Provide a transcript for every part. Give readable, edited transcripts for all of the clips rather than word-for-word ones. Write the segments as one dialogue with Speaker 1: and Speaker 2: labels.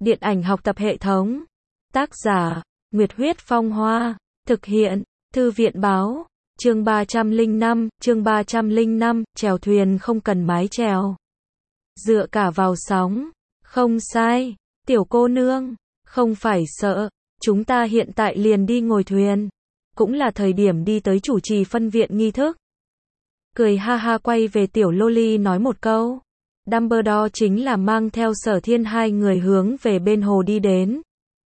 Speaker 1: Điện ảnh học tập hệ thống. Tác giả, Nguyệt Huyết Phong Hoa. Thực hiện, Thư viện Báo. Chương 305, chèo thuyền không cần mái chèo. Dựa cả vào sóng. Không sai, tiểu cô nương, không phải sợ, chúng ta hiện tại liền đi ngồi thuyền. Cũng là thời điểm đi tới chủ trì phân viện nghi thức. Cười ha ha quay về tiểu loli nói một câu. Dumbledore chính là mang theo Sở Thiên hai người hướng về bên hồ đi đến.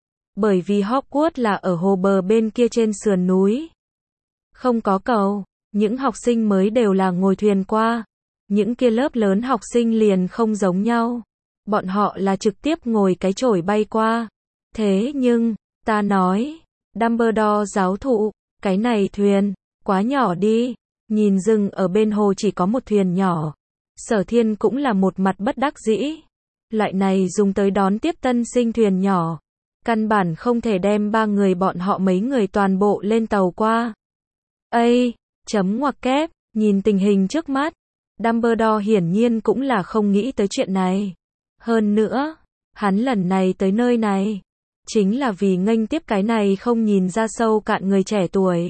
Speaker 1: Bởi vì Hogwarts là ở hồ bờ bên kia trên sườn núi. Không có cầu, những học sinh mới đều là ngồi thuyền qua. Những kia lớp lớn học sinh liền không giống nhau. Bọn họ là trực tiếp ngồi cái chổi bay qua. Thế nhưng, ta nói, Dumbledore giáo thụ, cái này thuyền, quá nhỏ đi. Nhìn rừng ở bên hồ chỉ có một thuyền nhỏ. Sở Thiên cũng là một mặt bất đắc dĩ. Loại này dùng tới đón tiếp tân sinh thuyền nhỏ. Căn bản không thể đem ba người bọn họ mấy người toàn bộ lên tàu qua. Ây, chấm ngoặc kép, nhìn tình hình trước mắt. Dumbledore hiển nhiên cũng là không nghĩ tới chuyện này. Hơn nữa, hắn lần này tới nơi này, chính là vì nghênh tiếp cái này không nhìn ra sâu cạn người trẻ tuổi.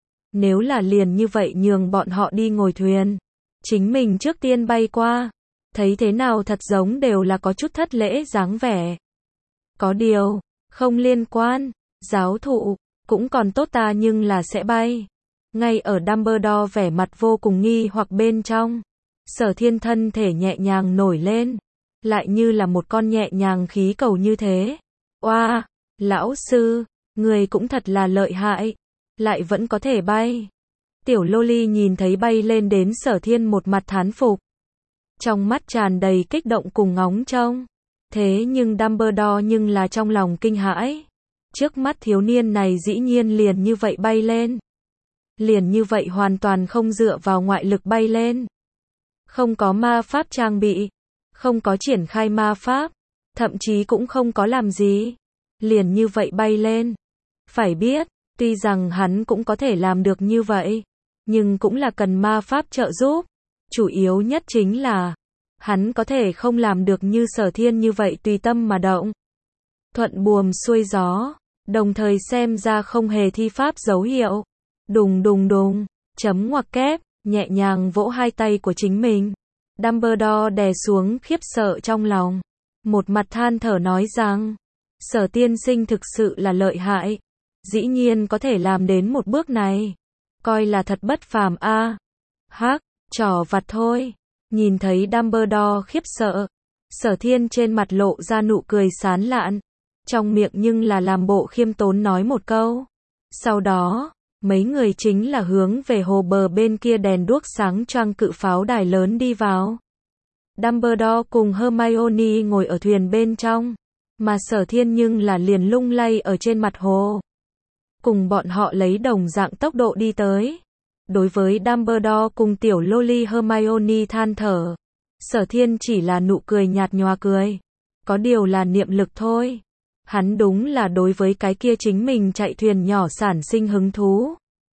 Speaker 1: Nếu là liền như vậy nhường bọn họ đi ngồi thuyền, chính mình trước tiên bay qua, thấy thế nào thật giống đều là có chút thất lễ dáng vẻ. Có điều, không liên quan, giáo thụ, cũng còn tốt ta nhưng là sẽ bay. Ngay ở Dumbledore vẻ mặt vô cùng nghi hoặc bên trong, Sở Thiên thân thể nhẹ nhàng nổi lên, lại như là một con nhẹ nhàng khí cầu như thế. Oa, lão sư, người cũng thật là lợi hại, lại vẫn có thể bay. Tiểu loli nhìn thấy bay lên đến Sở Thiên một mặt thán phục. Trong mắt tràn đầy kích động cùng ngóng trông. Thế nhưng Dumbledore nhưng là trong lòng kinh hãi. Trước mắt thiếu niên này dĩ nhiên liền như vậy bay lên. Liền như vậy hoàn toàn không dựa vào ngoại lực bay lên. Không có ma pháp trang bị. Không có triển khai ma pháp. Thậm chí cũng không có làm gì. Liền như vậy bay lên. Phải biết, tuy rằng hắn cũng có thể làm được như vậy. Nhưng cũng là cần ma pháp trợ giúp. Chủ yếu nhất chính là hắn có thể không làm được như Sở Thiên như vậy tùy tâm mà động. Thuận buồm xuôi gió, đồng thời xem ra không hề thi pháp dấu hiệu. Đùng đùng đùng, chấm ngoặc kép, nhẹ nhàng vỗ hai tay của chính mình. Dumbledore đè xuống khiếp sợ trong lòng. Một mặt than thở nói rằng, Sở tiên sinh thực sự là lợi hại. Dĩ nhiên có thể làm đến một bước này. Coi là thật bất phàm a. Hắc, trò vặt thôi. Nhìn thấy Dumbledore khiếp sợ, Sở Thiên trên mặt lộ ra nụ cười sán lạn, trong miệng nhưng là làm bộ khiêm tốn nói một câu. Sau đó, mấy người chính là hướng về hồ bờ bên kia đèn đuốc sáng choang cự pháo đài lớn đi vào. Dumbledore cùng Hermione ngồi ở thuyền bên trong, mà Sở Thiên nhưng là liền lung lay ở trên mặt hồ. Cùng bọn họ lấy đồng dạng tốc độ đi tới. Đối với Dumbledore cùng tiểu loli Hermione than thở, Sở Thiên chỉ là nụ cười nhạt nhòa cười. Có điều là niệm lực thôi. Hắn đúng là đối với cái kia chính mình chạy thuyền nhỏ sản sinh hứng thú.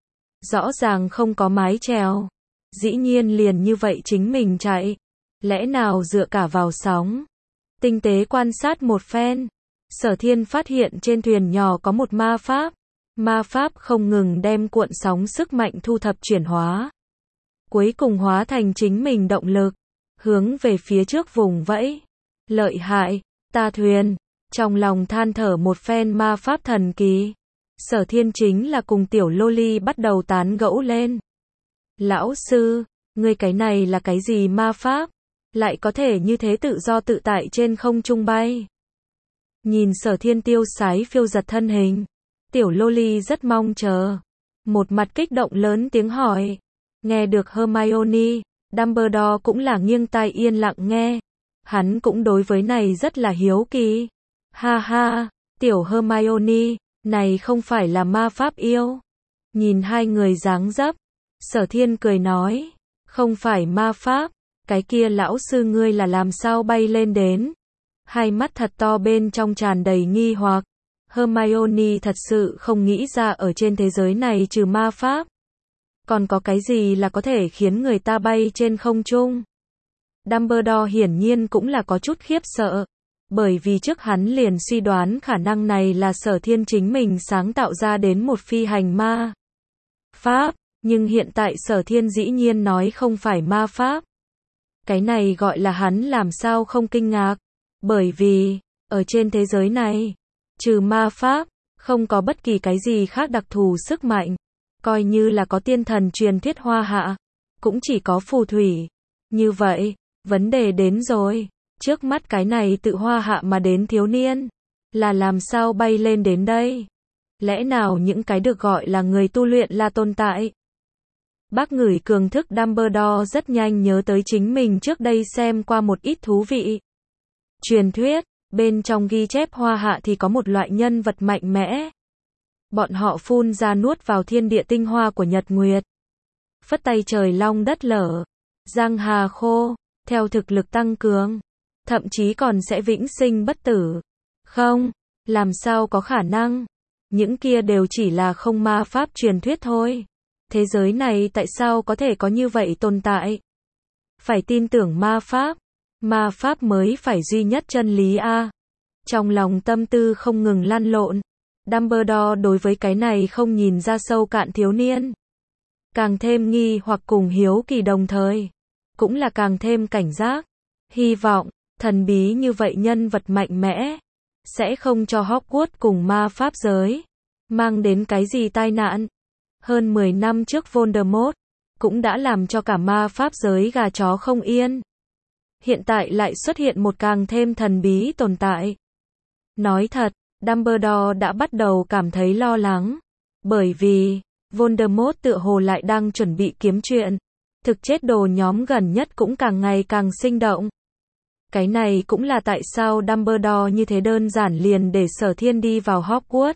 Speaker 1: Rõ ràng không có mái chèo. Dĩ nhiên liền như vậy chính mình chạy. Lẽ nào dựa cả vào sóng. Tinh tế quan sát một phen, Sở Thiên phát hiện trên thuyền nhỏ có một ma pháp. Ma pháp không ngừng đem cuộn sóng sức mạnh thu thập chuyển hóa. Cuối cùng hóa thành chính mình động lực. Hướng về phía trước vùng vẫy. Lợi hại, ta thuyền. Trong lòng than thở một phen ma pháp thần kỳ. Sở Thiên chính là cùng tiểu loli bắt đầu tán gẫu lên. Lão sư, ngươi cái này là cái gì ma pháp? Lại có thể như thế tự do tự tại trên không trung bay. Nhìn Sở Thiên tiêu sái phiêu giật thân hình. Tiểu loli rất mong chờ. Một mặt kích động lớn tiếng hỏi. Nghe được Hermione, Dumbledore cũng là nghiêng tai yên lặng nghe. Hắn cũng đối với này rất là hiếu kỳ. Ha ha, tiểu Hermione, này không phải là ma pháp yêu. Nhìn hai người dáng dấp, Sở Thiên cười nói. Không phải ma pháp, cái kia lão sư ngươi là làm sao bay lên đến. Hai mắt thật to bên trong tràn đầy nghi hoặc. Hermione thật sự không nghĩ ra ở trên thế giới này trừ ma pháp. Còn có cái gì là có thể khiến người ta bay trên không trung? Dumbledore hiển nhiên cũng là có chút khiếp sợ. Bởi vì trước hắn liền suy đoán khả năng này là Sở Thiên chính mình sáng tạo ra đến một phi hành ma pháp, nhưng hiện tại Sở Thiên dĩ nhiên nói không phải ma pháp. Cái này gọi là hắn làm sao không kinh ngạc, bởi vì, ở trên thế giới này, trừ ma pháp, không có bất kỳ cái gì khác đặc thù sức mạnh, coi như là có tiên thần truyền thuyết hoa hạ, cũng chỉ có phù thủy. Như vậy, vấn đề đến rồi, trước mắt cái này tự hoa hạ mà đến thiếu niên, là làm sao bay lên đến đây? Lẽ nào những cái được gọi là người tu luyện là tồn tại? Bác ngửi cường thức Dumbledore rất nhanh nhớ tới chính mình trước đây xem qua một ít thú vị truyền thuyết, bên trong ghi chép hoa hạ thì có một loại nhân vật mạnh mẽ. Bọn họ phun ra nuốt vào thiên địa tinh hoa của Nhật Nguyệt. Phất tay trời long đất lở, giang hà khô, theo thực lực tăng cường, thậm chí còn sẽ vĩnh sinh bất tử. Không, làm sao có khả năng? Những kia đều chỉ là không ma pháp truyền thuyết thôi. Thế giới này tại sao có thể có như vậy tồn tại? Phải tin tưởng ma pháp mới phải duy nhất chân lý a. Trong lòng tâm tư không ngừng lăn lộn, Dumbledore đối với cái này không nhìn ra sâu cạn thiếu niên. Càng thêm nghi hoặc cùng hiếu kỳ đồng thời, cũng là càng thêm cảnh giác. Hy vọng, thần bí như vậy nhân vật mạnh mẽ, sẽ không cho Hogwarts cùng ma pháp giới mang đến cái gì tai nạn. Hơn 10 năm trước Voldemort cũng đã làm cho cả ma pháp giới gà chó không yên. Hiện tại lại xuất hiện một càng thêm thần bí tồn tại. Nói thật, Dumbledore đã bắt đầu cảm thấy lo lắng, bởi vì Voldemort tựa hồ lại đang chuẩn bị kiếm chuyện. Thực chết đồ nhóm gần nhất cũng càng ngày càng sinh động. Cái này cũng là tại sao Dumbledore như thế đơn giản liền để Sở Thiên đi vào Hogwarts.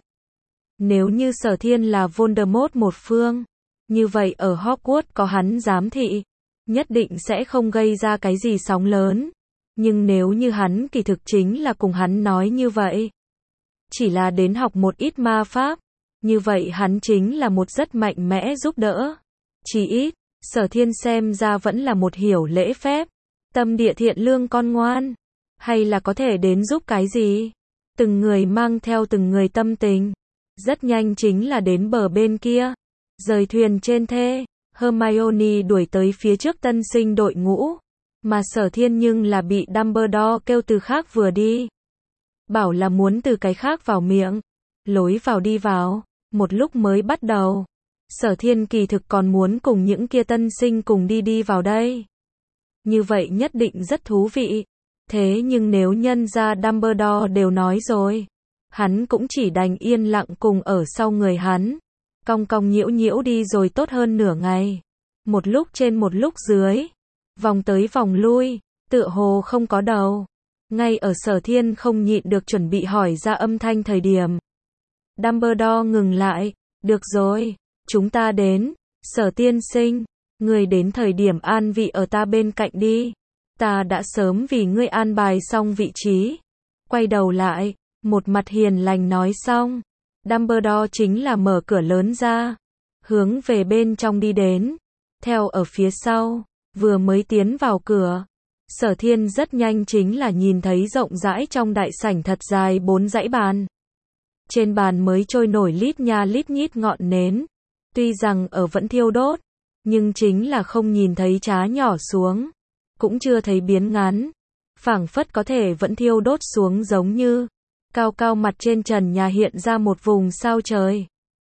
Speaker 1: Nếu như Sở Thiên là Voldemort một phương, như vậy ở Hogwarts có hắn giám thị, nhất định sẽ không gây ra cái gì sóng lớn. Nhưng nếu như hắn kỳ thực chính là cùng hắn nói như vậy, chỉ là đến học một ít ma pháp, như vậy hắn chính là một rất mạnh mẽ giúp đỡ. Chỉ ít, Sở Thiên xem ra vẫn là một hiểu lễ phép, tâm địa thiện lương con ngoan, hay là có thể đến giúp cái gì. Từng người mang theo từng người tâm tình, rất nhanh chính là đến bờ bên kia, rời thuyền trên thê. Hermione đuổi tới phía trước tân sinh đội ngũ, mà Sở Thiên nhưng là bị Dumbledore kêu từ khác vừa đi. Bảo là muốn từ cái khác vào miệng, lối vào đi vào, một lúc mới bắt đầu. Sở Thiên kỳ thực còn muốn cùng những kia tân sinh cùng đi vào đây. Như vậy nhất định rất thú vị. Thế nhưng nếu nhân ra Dumbledore đều nói rồi, hắn cũng chỉ đành yên lặng cùng ở sau người hắn. Cong cong nhiễu nhiễu đi rồi tốt hơn nửa ngày. Một lúc trên một lúc dưới, vòng tới vòng lui, tựa hồ không có đầu. Ngay ở Sở Thiên không nhịn được chuẩn bị hỏi ra âm thanh thời điểm, Dumbledore ngừng lại. Được rồi, chúng ta đến. Sở tiên sinh, ngươi đến thời điểm an vị ở ta bên cạnh đi. Ta đã sớm vì ngươi an bài xong vị trí. Quay đầu lại, một mặt hiền lành nói xong, Dumbledore chính là mở cửa lớn ra, hướng về bên trong đi đến. Theo ở phía sau, vừa mới tiến vào cửa, Sở Thiên rất nhanh chính là nhìn thấy rộng rãi trong đại sảnh thật dài 4 dãy bàn. Trên bàn mới trôi nổi lít nha lít nhít ngọn nến, tuy rằng ở vẫn thiêu đốt, nhưng chính là không nhìn thấy chá nhỏ xuống, cũng chưa thấy biến ngắn, phảng phất có thể vẫn thiêu đốt xuống giống như cao cao mặt trên trần nhà hiện ra một vùng sao trời.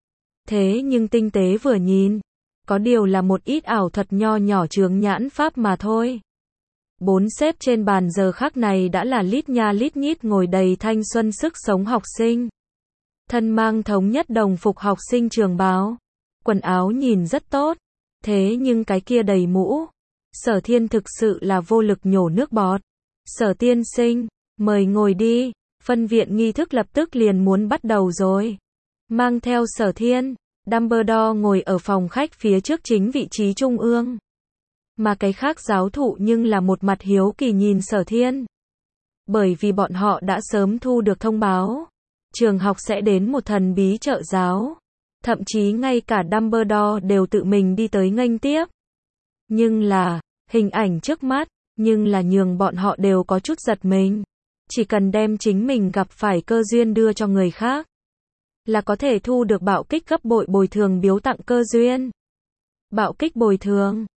Speaker 1: Thế nhưng tinh tế vừa nhìn, có điều là một ít ảo thuật nho nhỏ chướng nhãn pháp mà thôi. 4 xếp trên bàn giờ khắc này đã là lít nha lít nhít ngồi đầy thanh xuân sức sống học sinh. Thân mang thống nhất đồng phục học sinh trường báo, quần áo nhìn rất tốt, thế nhưng cái kia đầy mũ. Sở Thiên thực sự là vô lực nhổ nước bọt. Sở tiên sinh, mời ngồi đi. Phân viện nghi thức lập tức liền muốn bắt đầu rồi. Mang theo Sở Thiên, Dumbledore ngồi ở phòng khách phía trước chính vị trí trung ương. Mà cái khác giáo thụ nhưng là một mặt hiếu kỳ nhìn Sở Thiên. Bởi vì bọn họ đã sớm thu được thông báo, trường học sẽ đến một thần bí trợ giáo. Thậm chí ngay cả Dumbledore đều tự mình đi tới nghênh tiếp. Nhưng là, hình ảnh trước mắt, nhưng là nhường bọn họ đều có chút giật mình. Chỉ cần đem chính mình gặp phải cơ duyên đưa cho người khác, là có thể thu được bạo kích gấp bội bồi thường biếu tặng cơ duyên. Bạo kích bồi thường